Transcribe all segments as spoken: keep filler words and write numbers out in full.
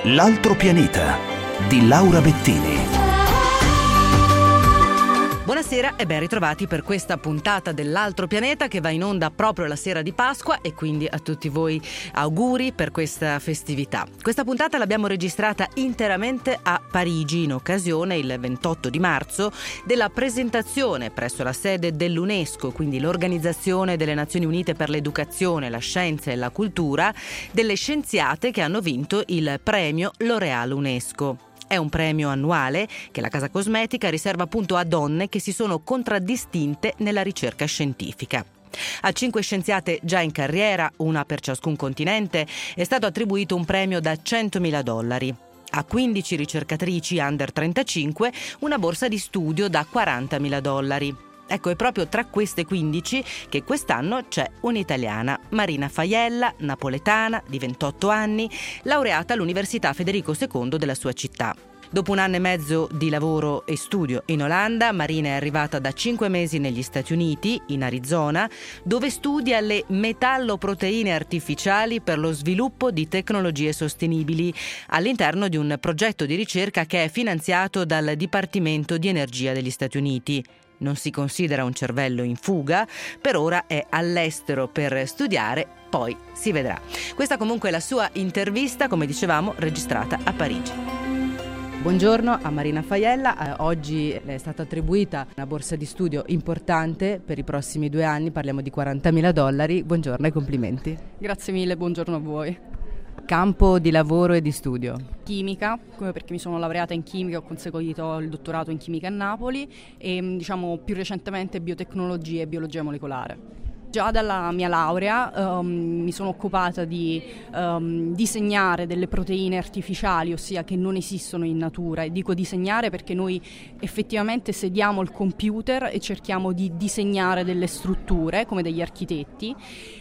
L'altro pianeta di Laura Bettini. Buonasera e ben ritrovati per questa puntata dell'Altro Pianeta che va in onda proprio la sera di Pasqua, e quindi a tutti voi auguri per questa festività. Questa puntata l'abbiamo registrata interamente a Parigi in occasione, il ventotto di marzo, della presentazione presso la sede dell'UNESCO, quindi l'Organizzazione delle Nazioni Unite per l'Educazione, la Scienza e la Cultura, delle scienziate che hanno vinto il premio L'Oréal UNESCO. È un premio annuale che la casa cosmetica riserva appunto a donne che si sono contraddistinte nella ricerca scientifica. A cinque scienziate già in carriera, una per ciascun continente, è stato attribuito un premio da centomila dollari. A quindici ricercatrici under trentacinque una borsa di studio da quarantamila dollari. Ecco, è proprio tra queste quindici che quest'anno c'è un'italiana, Marina Faiella, napoletana, di ventotto anni, laureata all'Università Federico secondo della sua città. Dopo un anno e mezzo di lavoro e studio in Olanda, Marina è arrivata da cinque mesi negli Stati Uniti, in Arizona, dove studia le metalloproteine artificiali per lo sviluppo di tecnologie sostenibili all'interno di un progetto di ricerca che è finanziato dal Dipartimento di Energia degli Stati Uniti. Non si considera un cervello in fuga, per ora è all'estero per studiare, poi si vedrà. Questa comunque è la sua intervista, come dicevamo, registrata a Parigi. Buongiorno a Marina Faiella, eh, oggi le è stata attribuita una borsa di studio importante per i prossimi due anni, parliamo di quarantamila dollari. Buongiorno e complimenti. Grazie mille, buongiorno a voi. Campo di lavoro e di studio? Chimica, come perché mi sono laureata in chimica, ho conseguito il dottorato in chimica a Napoli e diciamo più recentemente biotecnologia e biologia molecolare. Già dalla mia laurea um, mi sono occupata di um, disegnare delle proteine artificiali, ossia che non esistono in natura, e dico disegnare perché noi effettivamente sediamo il computer e cerchiamo di disegnare delle strutture come degli architetti,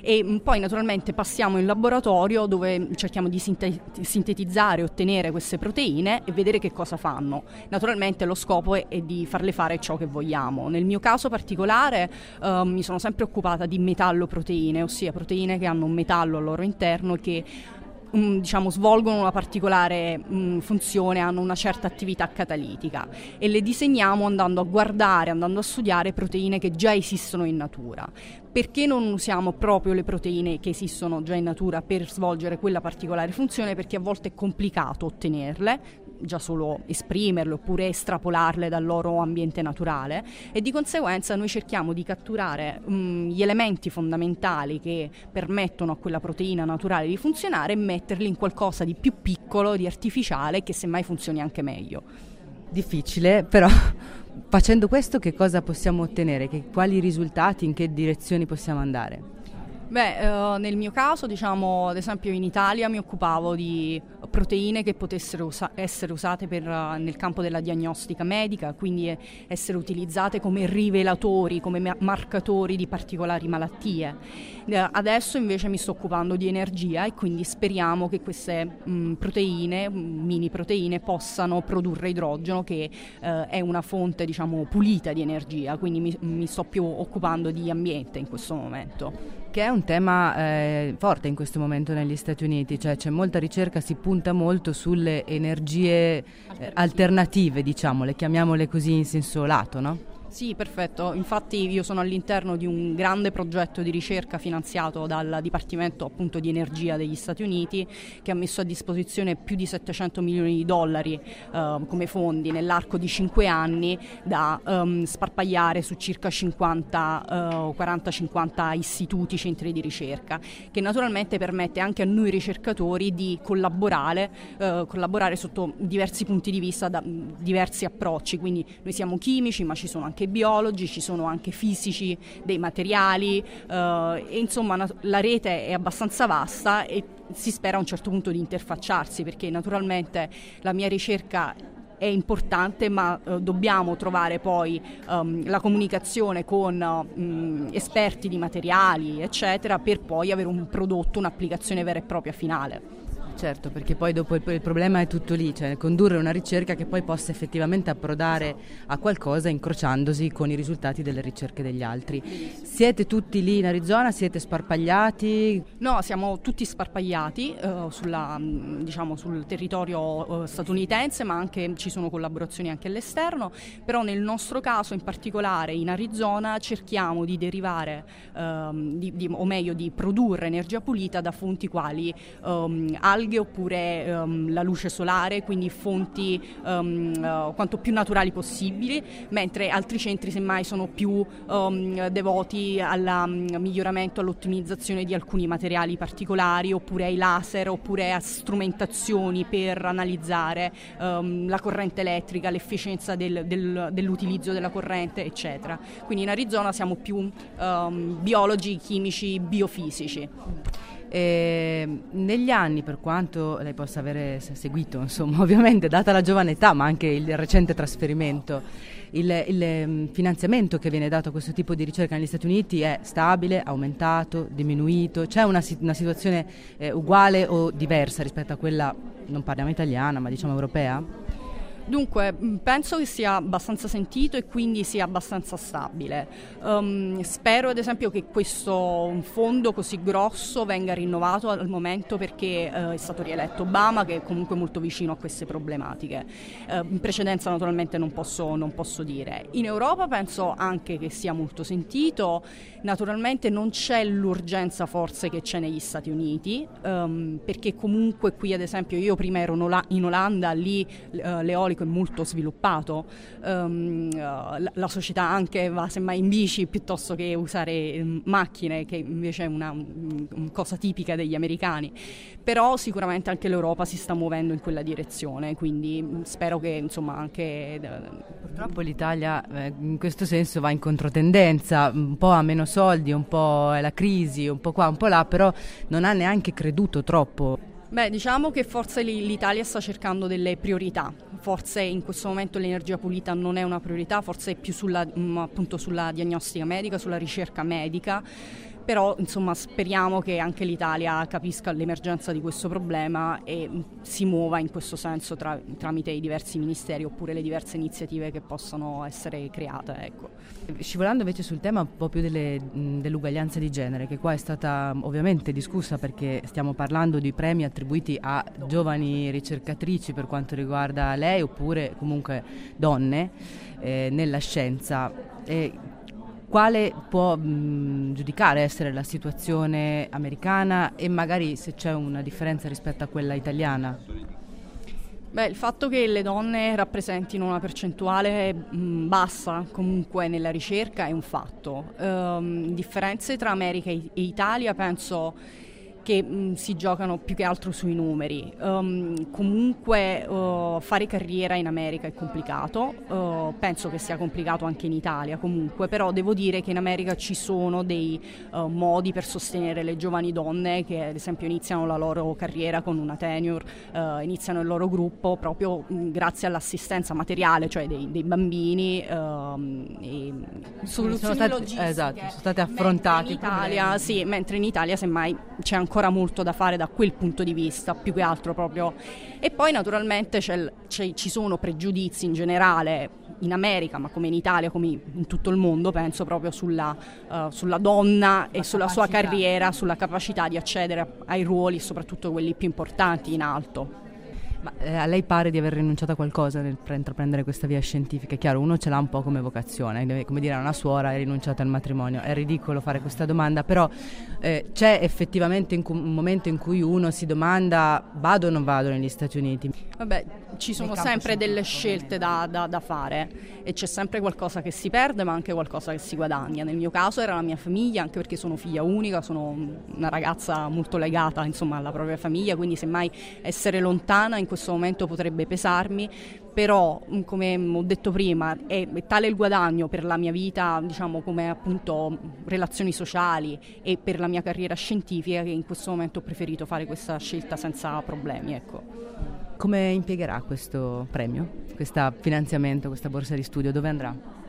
e poi naturalmente passiamo in laboratorio dove cerchiamo di sinte- sintetizzare e ottenere queste proteine e vedere che cosa fanno. Naturalmente lo scopo è, è di farle fare ciò che vogliamo. Nel mio caso particolare um, mi sono sempre occupata di metalloproteine, ossia proteine che hanno un metallo al loro interno che um, diciamo svolgono una particolare um, funzione, hanno una certa attività catalitica, e le disegniamo andando a guardare, andando a studiare proteine che già esistono in natura. Perché non usiamo proprio le proteine che esistono già in natura per svolgere quella particolare funzione? Perché a volte è complicato ottenerle, già solo esprimerle oppure estrapolarle dal loro ambiente naturale, e di conseguenza noi cerchiamo di catturare um, gli elementi fondamentali che permettono a quella proteina naturale di funzionare e metterli in qualcosa di più piccolo, di artificiale, che semmai funzioni anche meglio. Difficile, però facendo questo che cosa possiamo ottenere? Che, quali risultati, in che direzioni possiamo andare? Beh, eh, nel mio caso, diciamo, ad esempio in Italia mi occupavo di proteine che potessero usa- essere usate per, uh, nel campo della diagnostica medica, quindi eh, essere utilizzate come rivelatori, come ma- marcatori di particolari malattie. Eh, adesso invece mi sto occupando di energia, e quindi speriamo che queste mh, proteine, mini proteine, possano produrre idrogeno, che eh, è una fonte, diciamo, pulita di energia, quindi mi, mi sto più occupando di ambiente in questo momento. Che è un tema eh, forte in questo momento negli Stati Uniti, cioè c'è molta ricerca, si punta molto sulle energie eh, alternative, diciamo, le chiamiamole così in senso lato, no? Sì, perfetto. Infatti io sono all'interno di un grande progetto di ricerca finanziato dal Dipartimento appunto di Energia degli Stati Uniti, che ha messo a disposizione più di settecento milioni di dollari eh, come fondi nell'arco di cinque anni da um, sparpagliare su circa cinquanta, uh, quaranta cinquanta istituti, centri di ricerca, che naturalmente permette anche a noi ricercatori di collaborare, uh, collaborare sotto diversi punti di vista, da diversi approcci. Quindi noi siamo chimici, ma ci sono anche biologi, ci sono anche fisici dei materiali, eh, e insomma nat- la rete è abbastanza vasta e si spera a un certo punto di interfacciarsi, perché naturalmente la mia ricerca è importante, ma eh, dobbiamo trovare poi um, la comunicazione con um, esperti di materiali, eccetera, per poi avere un prodotto, un'applicazione vera e propria finale. Certo, perché poi dopo il, il problema è tutto lì, cioè condurre una ricerca che poi possa effettivamente approdare a qualcosa incrociandosi con i risultati delle ricerche degli altri. Siete tutti lì in Arizona? Siete sparpagliati? No, siamo tutti sparpagliati eh, sulla, diciamo, sul territorio eh, statunitense, ma anche ci sono collaborazioni anche all'esterno, però nel nostro caso in particolare in Arizona cerchiamo di derivare, ehm, di, di, o meglio di produrre energia pulita da fonti quali ehm, alghe oppure um, la luce solare, quindi fonti um, uh, quanto più naturali possibili, mentre altri centri semmai sono più um, devoti al um, miglioramento, all'ottimizzazione di alcuni materiali particolari, oppure ai laser, oppure a strumentazioni per analizzare um, la corrente elettrica, l'efficienza del, del, dell'utilizzo della corrente, eccetera. Quindi in Arizona siamo più um, biologi, chimici, biofisici. E negli anni, per quanto lei possa avere seguito, insomma, ovviamente data la giovane età, ma anche il recente trasferimento, il, il finanziamento che viene dato a questo tipo di ricerca negli Stati Uniti è stabile, aumentato, diminuito? C'è una, una situazione eh, uguale o diversa rispetto a quella, non parliamo italiana, ma diciamo europea? Dunque, penso che sia abbastanza sentito e quindi sia abbastanza stabile. Um, spero ad esempio che questo fondo così grosso venga rinnovato al momento, perché uh, è stato rieletto Obama, che è comunque molto vicino a queste problematiche. Uh, in precedenza naturalmente non posso, non posso dire. In Europa penso anche che sia molto sentito. Naturalmente non c'è l'urgenza forse che c'è negli Stati Uniti, um, perché comunque qui ad esempio io prima ero in Olanda, lì uh, l'eolico è molto sviluppato, um, uh, la, la società anche va semmai in bici piuttosto che usare um, macchine, che invece è una um, cosa tipica degli americani, però sicuramente anche l'Europa si sta muovendo in quella direzione, quindi um, spero che insomma anche... Purtroppo l'Italia eh, in questo senso va in controtendenza, un po' ha meno soldi, un po' è la crisi, un po' qua, un po' là, però non ha neanche creduto troppo. Beh, diciamo che forse l'Italia sta cercando delle priorità, forse in questo momento l'energia pulita non è una priorità, forse è più sulla, appunto sulla diagnostica medica, sulla ricerca medica, però insomma speriamo che anche l'Italia capisca l'emergenza di questo problema e si muova in questo senso tra, tramite i diversi ministeri oppure le diverse iniziative che possono essere create. Ecco. Scivolando invece sul tema un po' più delle, dell'uguaglianza di genere, che qua è stata ovviamente discussa perché stiamo parlando di premi attribuiti a giovani ricercatrici per quanto riguarda lei oppure comunque donne eh, nella scienza. E quale può mh, giudicare essere la situazione americana e magari se c'è una differenza rispetto a quella italiana? Beh, il fatto che le donne rappresentino una percentuale mh, bassa comunque nella ricerca è un fatto. Um, differenze tra America e Italia penso che mh, si giocano più che altro sui numeri. Um, comunque uh, fare carriera in America è complicato, uh, penso che sia complicato anche in Italia comunque, però devo dire che in America ci sono dei uh, modi per sostenere le giovani donne che ad esempio iniziano la loro carriera con una tenure, uh, iniziano il loro gruppo proprio mh, grazie all'assistenza materiale, cioè dei, dei bambini uh, e soluzioni sono stati, logistiche. Esatto, sono state affrontate. In Italia, sì, mentre in Italia semmai c'è ancora molto da fare da quel punto di vista, più che altro proprio. E poi naturalmente c'è, c'è, ci sono pregiudizi in generale in America, ma come in Italia, come in tutto il mondo, penso proprio sulla, uh, sulla donna e sulla capacità. Sua carriera, sulla capacità di accedere ai ruoli, soprattutto quelli più importanti in alto. Ma eh, a lei pare di aver rinunciato a qualcosa nel pre- intraprendere questa via scientifica? È chiaro, uno ce l'ha un po' come vocazione, deve, come dire a una suora hai rinunciato al matrimonio, è ridicolo fare questa domanda, però eh, c'è effettivamente in cu- un momento in cui uno si domanda vado o non vado negli Stati Uniti? Vabbè, ci sono sempre delle scelte da, da, da fare e c'è sempre qualcosa che si perde ma anche qualcosa che si guadagna. Nel mio caso era la mia famiglia, anche perché sono figlia unica, sono una ragazza molto legata insomma alla propria famiglia, quindi semmai essere lontana in questo momento potrebbe pesarmi, però come ho detto prima è, è tale il guadagno per la mia vita, diciamo come appunto relazioni sociali e per la mia carriera scientifica, che in questo momento ho preferito fare questa scelta senza problemi, ecco. Come impiegherà questo premio, questo finanziamento, questa borsa di studio? Dove andrà?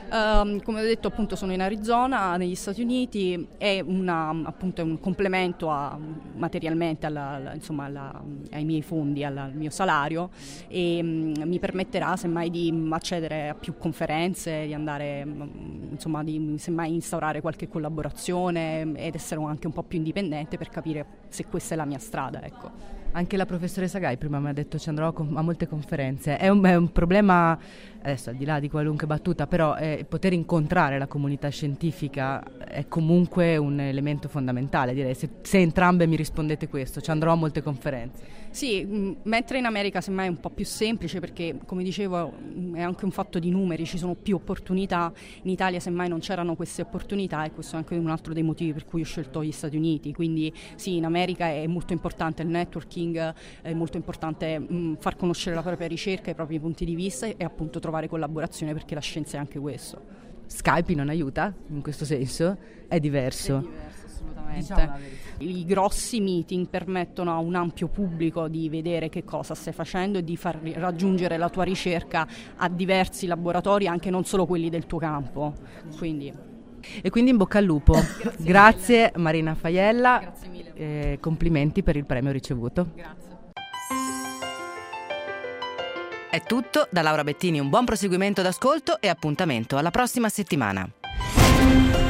Um, come ho detto, appunto, sono in Arizona, negli Stati Uniti, è una, appunto, un complemento a, materialmente alla, alla, insomma, alla, ai miei fondi, alla, al mio salario, e um, mi permetterà semmai di accedere a più conferenze, di andare, insomma, di semmai instaurare qualche collaborazione ed essere anche un po' più indipendente per capire se questa è la mia strada, ecco. Anche la professoressa Gai prima mi ha detto ci andrò a molte conferenze. È un, è un problema, adesso al di là di qualunque battuta, però eh, poter incontrare la comunità scientifica è comunque un elemento fondamentale, direi. Se, se entrambe mi rispondete questo, ci andrò a molte conferenze. Sì, mh, mentre in America semmai è un po' più semplice perché, come dicevo, mh, è anche un fatto di numeri, ci sono più opportunità. In Italia semmai non c'erano queste opportunità e questo è anche un altro dei motivi per cui ho scelto gli Stati Uniti. Quindi sì, in America è molto importante il networking, è molto importante mh, far conoscere la propria ricerca, i propri punti di vista e appunto trovare collaborazione, perché la scienza è anche questo. Skype non aiuta in questo senso? È diverso? È diverso, assolutamente. Diciamo I grossi meeting permettono a un ampio pubblico di vedere che cosa stai facendo e di far raggiungere la tua ricerca a diversi laboratori, anche non solo quelli del tuo campo. Quindi... E quindi in bocca al lupo. Grazie, Grazie Marina Faiella. Grazie mille. Eh, complimenti per il premio ricevuto. Grazie. È tutto da Laura Bettini, un buon proseguimento d'ascolto e appuntamento alla prossima settimana.